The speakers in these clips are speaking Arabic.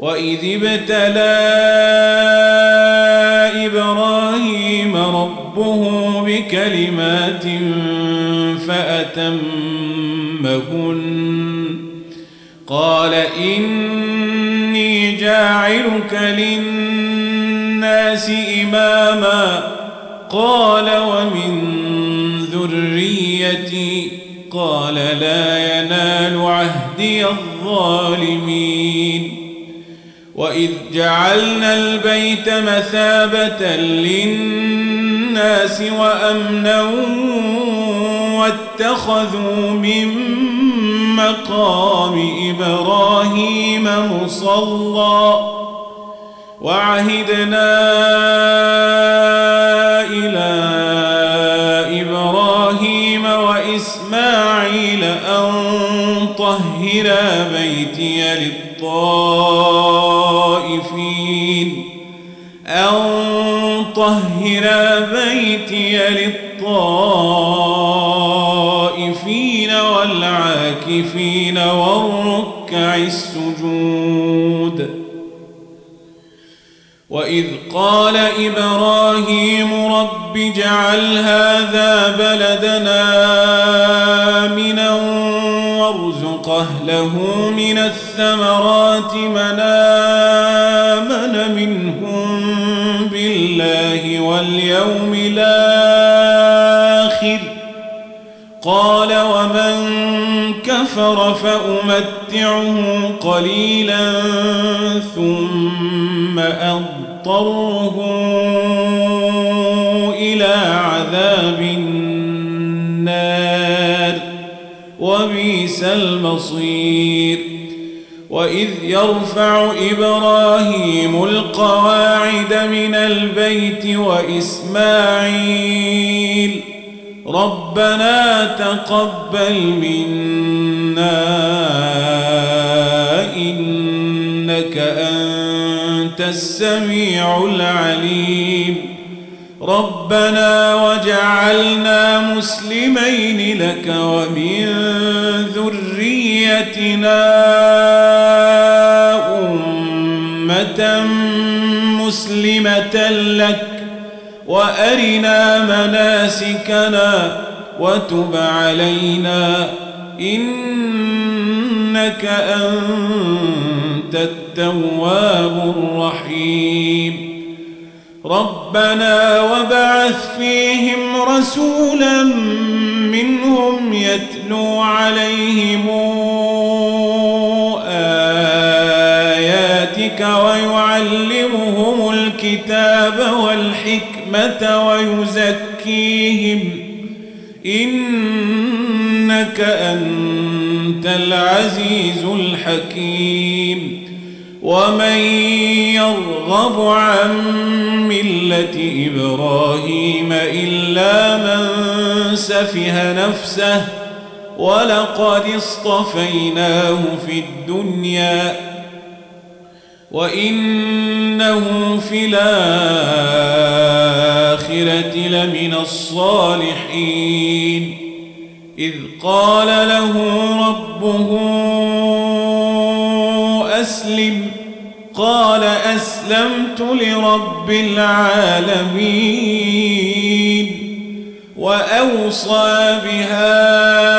وإذ ابتلى إبراهيم ربه بكلمات فأتمهن قال إني جاعلك للناس إماما قال ومن ذريتي قال لا ينال عهدي الظالمين وإذ جعلنا البيت مثابة للناس وأمنا واتخذوا من مقام إبراهيم مصلى وعهدنا إلى إبراهيم وإسماعيل أن طهرا بيتي للطائفين والعاكفين والركع السجود وإذ قال إبراهيم رب اجعل هذا بلدنا آمنا وارزق أهله من الثمرات من آمن منهم بالله واليوم الآخر قال ومن كفر فأمتعه قليلا ثم أضطره إلى عذاب النار وبئس المصير وإذ يرفع إبراهيم القواعد من البيت وإسماعيل ربنا تقبل منا إنك أنت السميع العليم ربنا وجعلنا مسلمين لك ومن ذريتنا أمة مسلمة لك وأرنا مناسكنا وتب علينا إنك أنت التواب الرحيم ربنا وبعث فيهم رسولا منهم يتلو عليهم آياتك ويعلمهم الكتاب والحكمة ويزكيهم إنك أنت العزيز الحكيم ومن يرغب عن ملة إبراهيم إلا من سفه نفسه ولقد اصطفيناه في الدنيا وإنه في الآخرة لمن الصالحين إذ قال له ربه أسلم قال أسلمت لرب العالمين وأوصى بها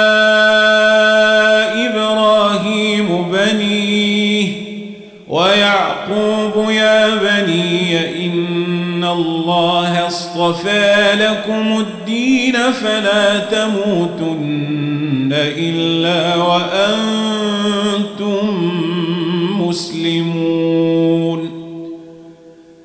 إبراهيم بنيه ويعقوب يا بني إن الله اصطفى لكم الدين فلا تموتن إلا وأنتم مسلمون